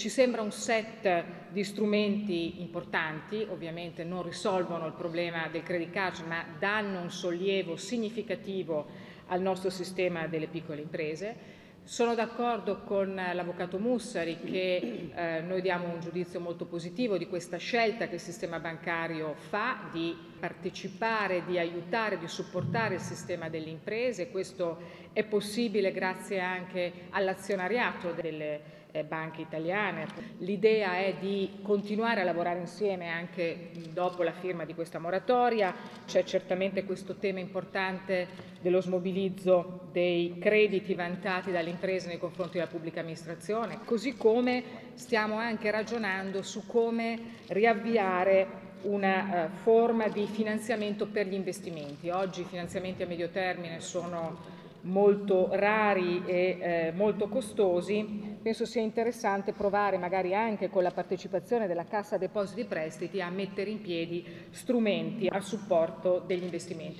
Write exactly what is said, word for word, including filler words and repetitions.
ci sembra un set di strumenti importanti, ovviamente non risolvono il problema del credit card, ma danno un sollievo significativo al nostro sistema delle piccole imprese. Sono d'accordo con l'Avvocato Mussari che eh, noi diamo un giudizio molto positivo di questa scelta che il sistema bancario fa di partecipare, di aiutare, di supportare il sistema delle imprese. Questo è possibile grazie anche all'azionariato delle eh, banche italiane. L'idea è di continuare a lavorare insieme anche dopo la firma di questa moratoria. C'è certamente questo tema importante dello smobilizzo dei crediti vantati dalle imprese nei confronti della pubblica amministrazione, così come stiamo anche ragionando su come riavviare una uh, forma di finanziamento per gli investimenti. Oggi i finanziamenti a medio termine sono molto rari e eh, molto costosi. Penso sia interessante provare magari anche con la partecipazione della Cassa Depositi e Prestiti a mettere in piedi strumenti a supporto degli investimenti.